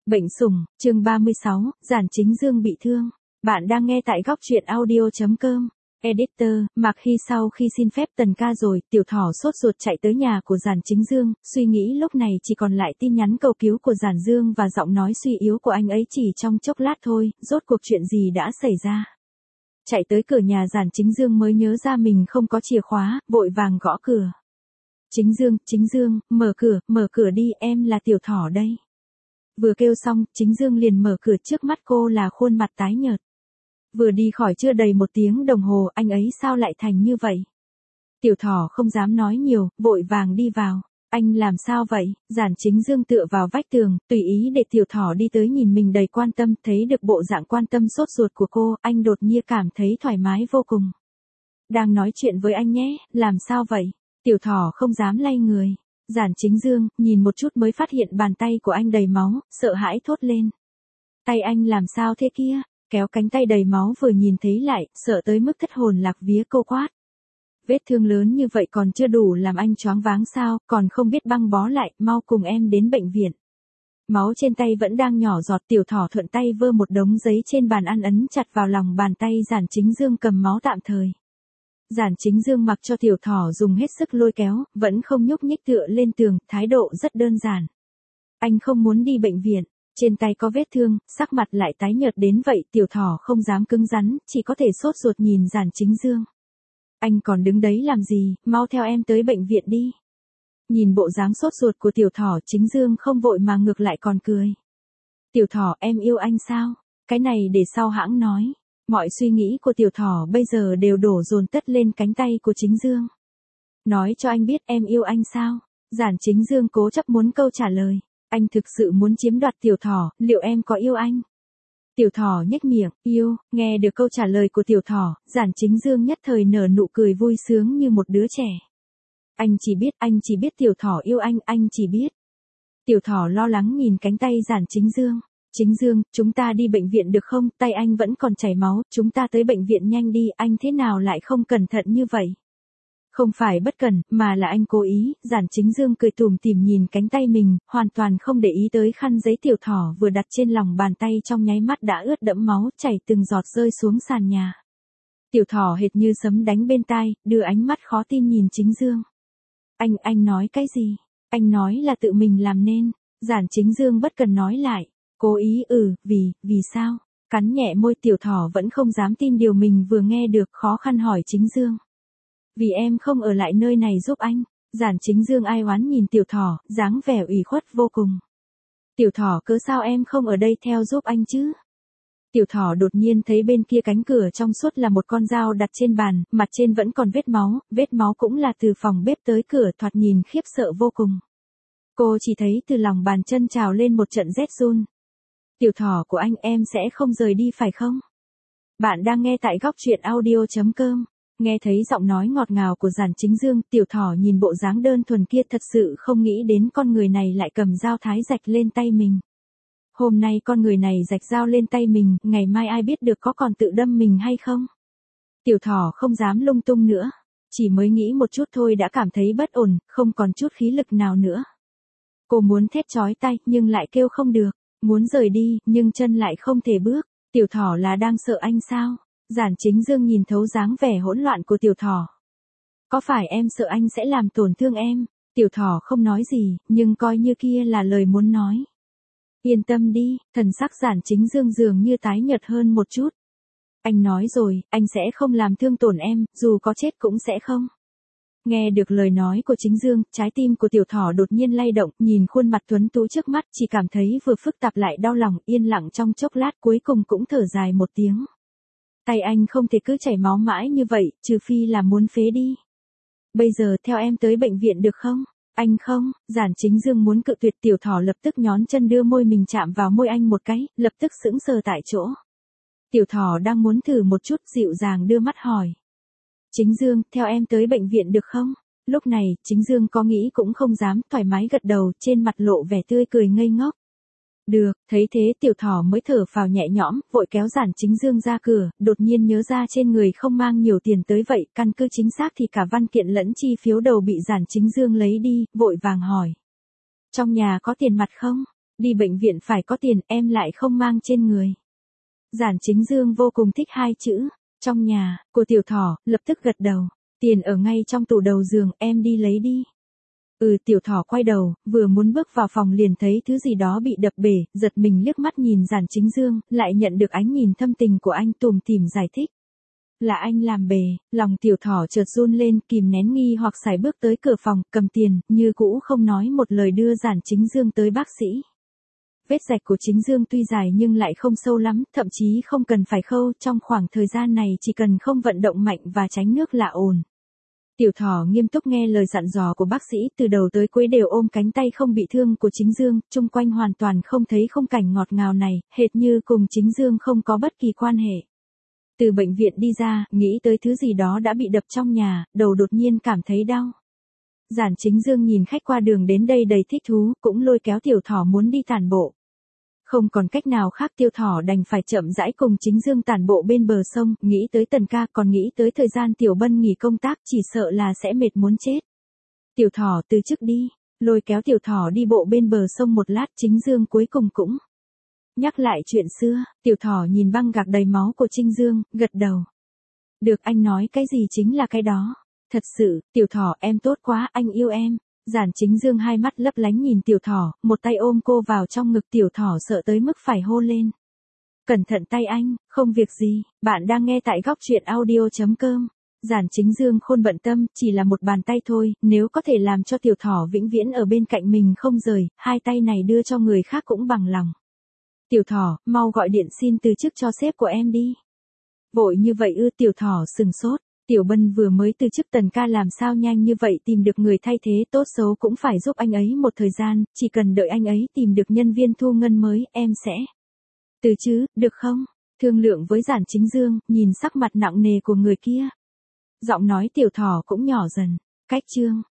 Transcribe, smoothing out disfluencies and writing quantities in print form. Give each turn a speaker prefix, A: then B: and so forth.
A: Bệnh sủng, chương 36, Giản Chính Dương bị thương. Bạn đang nghe tại góc truyện audio.com. Editor, Mạc Hy sau khi xin phép Tần ca rồi, Tiểu Thỏ sốt ruột chạy tới nhà của Giản Chính Dương, suy nghĩ lúc này chỉ còn lại tin nhắn cầu cứu của Giản Dương và giọng nói suy yếu của anh ấy chỉ trong chốc lát thôi, rốt cuộc chuyện gì đã xảy ra. Chạy tới cửa nhà Giản Chính Dương mới nhớ ra mình không có chìa khóa, vội vàng gõ cửa. Chính Dương, mở cửa đi, em là Tiểu Thỏ đây. Vừa kêu xong, Chính Dương liền mở cửa, trước mắt cô là khuôn mặt tái nhợt. Vừa đi khỏi chưa đầy 1 tiếng đồng hồ, anh ấy sao lại thành như vậy? Tiểu Thỏ không dám nói nhiều, vội vàng đi vào. Anh làm sao vậy? Giản Chính Dương tựa vào vách tường, tùy ý để Tiểu Thỏ đi tới nhìn mình đầy quan tâm, thấy được bộ dạng quan tâm sốt ruột của cô, anh đột nhiên cảm thấy thoải mái vô cùng. Đang nói chuyện với anh nhé, làm sao vậy? Tiểu Thỏ không dám lay người. Giản Chính Dương, nhìn một chút mới phát hiện bàn tay của anh đầy máu, sợ hãi thốt lên. Tay anh làm sao thế kia? Kéo cánh tay đầy máu vừa nhìn thấy lại, sợ tới mức thất hồn lạc vía, cô quát. Vết thương lớn như vậy còn chưa đủ làm anh choáng váng sao, còn không biết băng bó lại, mau cùng em đến bệnh viện. Máu trên tay vẫn đang nhỏ giọt, Tiểu Thỏ thuận tay vơ một đống giấy trên bàn ăn ấn chặt vào lòng bàn tay Giản Chính Dương cầm máu tạm thời. Giản Chính Dương mặc cho Tiểu Thỏ dùng hết sức lôi kéo, vẫn không nhúc nhích tựa lên tường, thái độ rất đơn giản. Anh không muốn đi bệnh viện, trên tay có vết thương, sắc mặt lại tái nhợt đến vậy, Tiểu Thỏ không dám cứng rắn, chỉ có thể sốt ruột nhìn Giản Chính Dương. Anh còn đứng đấy làm gì, mau theo em tới bệnh viện đi. Nhìn bộ dáng sốt ruột của Tiểu Thỏ, Chính Dương không vội mà ngược lại còn cười. Tiểu Thỏ, em yêu anh sao? Cái này để sau hãng nói. Mọi suy nghĩ của Tiểu Thỏ bây giờ đều đổ dồn tất lên cánh tay của Chính Dương. Nói cho anh biết em yêu anh sao? Giản Chính Dương cố chấp muốn câu trả lời. Anh thực sự muốn chiếm đoạt Tiểu Thỏ, liệu em có yêu anh? Tiểu Thỏ nhếch miệng, yêu, nghe được câu trả lời của Tiểu Thỏ, Giản Chính Dương nhất thời nở nụ cười vui sướng như một đứa trẻ. Anh chỉ biết Tiểu Thỏ yêu anh chỉ biết. Tiểu Thỏ lo lắng nhìn cánh tay Giản Chính Dương. Chính Dương, chúng ta đi bệnh viện được không? Tay anh vẫn còn chảy máu, chúng ta tới bệnh viện nhanh đi, anh thế nào lại không cẩn thận như vậy? Không phải bất cẩn, mà là anh cố ý. Giản Chính Dương cười tủm tỉm nhìn cánh tay mình, hoàn toàn không để ý tới khăn giấy Tiểu Thỏ vừa đặt trên lòng bàn tay trong nháy mắt đã ướt đẫm máu, chảy từng giọt rơi xuống sàn nhà. Tiểu Thỏ hệt như sấm đánh bên tai, đưa ánh mắt khó tin nhìn Chính Dương. Anh nói cái gì? Anh nói là tự mình làm nên. Giản Chính Dương bất cần nói lại. Cố ý vì sao? Cắn nhẹ môi, Tiểu Thỏ vẫn không dám tin điều mình vừa nghe được, khó khăn hỏi Chính Dương. Vì em không ở lại nơi này giúp anh. Giản Chính Dương ai oán nhìn Tiểu Thỏ, dáng vẻ ủy khuất vô cùng. Tiểu Thỏ, cớ sao em không ở đây theo giúp anh chứ? Tiểu Thỏ đột nhiên thấy bên kia cánh cửa trong suốt là một con dao đặt trên bàn, mặt trên vẫn còn vết máu cũng là từ phòng bếp tới cửa, thoạt nhìn khiếp sợ vô cùng. Cô chỉ thấy từ lòng bàn chân trào lên một trận rét run. Tiểu Thỏ của anh, em sẽ không rời đi phải không? Bạn đang nghe tại góc truyện audio.com. Nghe thấy giọng nói ngọt ngào của Giản Chính Dương, Tiểu Thỏ nhìn bộ dáng đơn thuần kia thật sự không nghĩ đến con người này lại cầm dao thái rạch lên tay mình. Hôm nay con người này rạch dao lên tay mình, ngày mai ai biết được có còn tự đâm mình hay không? Tiểu Thỏ không dám lung tung nữa. Chỉ mới nghĩ một chút thôi đã cảm thấy bất ổn, không còn chút khí lực nào nữa. Cô muốn thét chói tai, nhưng lại kêu không được. Muốn rời đi, nhưng chân lại không thể bước. Tiểu Thỏ là đang sợ anh sao? Giản Chính Dương nhìn thấu dáng vẻ hỗn loạn của Tiểu Thỏ. Có phải em sợ anh sẽ làm tổn thương em? Tiểu Thỏ không nói gì, nhưng coi như kia là lời muốn nói. Yên tâm đi, thần sắc Giản Chính Dương dường như tái nhợt hơn một chút. Anh nói rồi, anh sẽ không làm thương tổn em, dù có chết cũng sẽ không. Nghe được lời nói của Chính Dương, trái tim của Tiểu Thỏ đột nhiên lay động, nhìn khuôn mặt tuấn tú trước mắt, chỉ cảm thấy vừa phức tạp lại đau lòng, yên lặng trong chốc lát cuối cùng cũng thở dài một tiếng. Tay anh không thể cứ chảy máu mãi như vậy, trừ phi là muốn phế đi. Bây giờ theo em tới bệnh viện được không? Anh không, Giản Chính Dương muốn cự tuyệt, Tiểu Thỏ lập tức nhón chân đưa môi mình chạm vào môi anh một cái, lập tức sững sờ tại chỗ. Tiểu Thỏ đang muốn thử một chút, dịu dàng đưa mắt hỏi. Chính Dương, theo em tới bệnh viện được không? Lúc này, Chính Dương có nghĩ cũng không dám, thoải mái gật đầu, trên mặt lộ vẻ tươi cười ngây ngốc. Được, thấy thế Tiểu Thỏ mới thở phào nhẹ nhõm, vội kéo Giản Chính Dương ra cửa, đột nhiên nhớ ra trên người không mang nhiều tiền tới vậy, căn cứ chính xác thì cả văn kiện lẫn chi phiếu đầu bị Giản Chính Dương lấy đi, vội vàng hỏi. Trong nhà có tiền mặt không? Đi bệnh viện phải có tiền, em lại không mang trên người. Giản Chính Dương vô cùng thích hai chữ. Trong nhà, cô Tiểu Thỏ, lập tức gật đầu. Tiền ở ngay trong tủ đầu giường, em đi lấy đi. Tiểu Thỏ quay đầu, vừa muốn bước vào phòng liền thấy thứ gì đó bị đập bể, giật mình liếc mắt nhìn Giản Chính Dương, lại nhận được ánh nhìn thâm tình của anh tủm tỉm giải thích. Là anh làm bể, lòng Tiểu Thỏ chợt run lên, kìm nén nghi hoặc sải bước tới cửa phòng, cầm tiền, như cũ không nói một lời đưa Giản Chính Dương tới bác sĩ. Vết rạch của Chính Dương tuy dài nhưng lại không sâu lắm, thậm chí không cần phải khâu, trong khoảng thời gian này chỉ cần không vận động mạnh và tránh nước là ổn. Tiểu Thỏ nghiêm túc nghe lời dặn dò của bác sĩ, từ đầu tới cuối đều ôm cánh tay không bị thương của Chính Dương, chung quanh hoàn toàn không thấy khung cảnh ngọt ngào này, hệt như cùng Chính Dương không có bất kỳ quan hệ. Từ bệnh viện đi ra, nghĩ tới thứ gì đó đã bị đập trong nhà, đầu đột nhiên cảm thấy đau. Giản Chính Dương nhìn khách qua đường đến đây đầy thích thú, cũng lôi kéo Tiểu Thỏ muốn đi tản bộ. Không còn cách nào khác, Tiểu Thỏ đành phải chậm rãi cùng Chính Dương tản bộ bên bờ sông, nghĩ tới Tần ca, còn nghĩ tới thời gian Tiểu Bân nghỉ công tác, chỉ sợ là sẽ mệt muốn chết. Tiểu Thỏ từ chức đi, lôi kéo Tiểu Thỏ đi bộ bên bờ sông một lát, Chính Dương cuối cùng cũng nhắc lại chuyện xưa. Tiểu Thỏ nhìn băng gạc đầy máu của Chính Dương, gật đầu. Được, anh nói cái gì chính là cái đó. Thật sự, Tiểu Thỏ em tốt quá, anh yêu em. Giản Chính Dương hai mắt lấp lánh nhìn Tiểu Thỏ, một tay ôm cô vào trong ngực. Tiểu Thỏ sợ tới mức phải hô lên. Cẩn thận tay anh, không việc gì. Bạn đang nghe tại góc truyện audio.com. Giản Chính Dương khôn bận tâm, chỉ là một bàn tay thôi, nếu có thể làm cho Tiểu Thỏ vĩnh viễn ở bên cạnh mình không rời, hai tay này đưa cho người khác cũng bằng lòng. Tiểu Thỏ, mau gọi điện xin từ chức cho sếp của em đi. Vội như vậy ư? Tiểu Thỏ sừng sốt. Tiểu Bân vừa mới từ chức, Tần ca làm sao nhanh như vậy tìm được người thay thế, tốt xấu cũng phải giúp anh ấy một thời gian, chỉ cần đợi anh ấy tìm được nhân viên thu ngân mới, em sẽ từ chứ, được không? Thương lượng với Giản Chính Dương, nhìn sắc mặt nặng nề của người kia. Giọng nói Tiểu Thỏ cũng nhỏ dần. Cách chương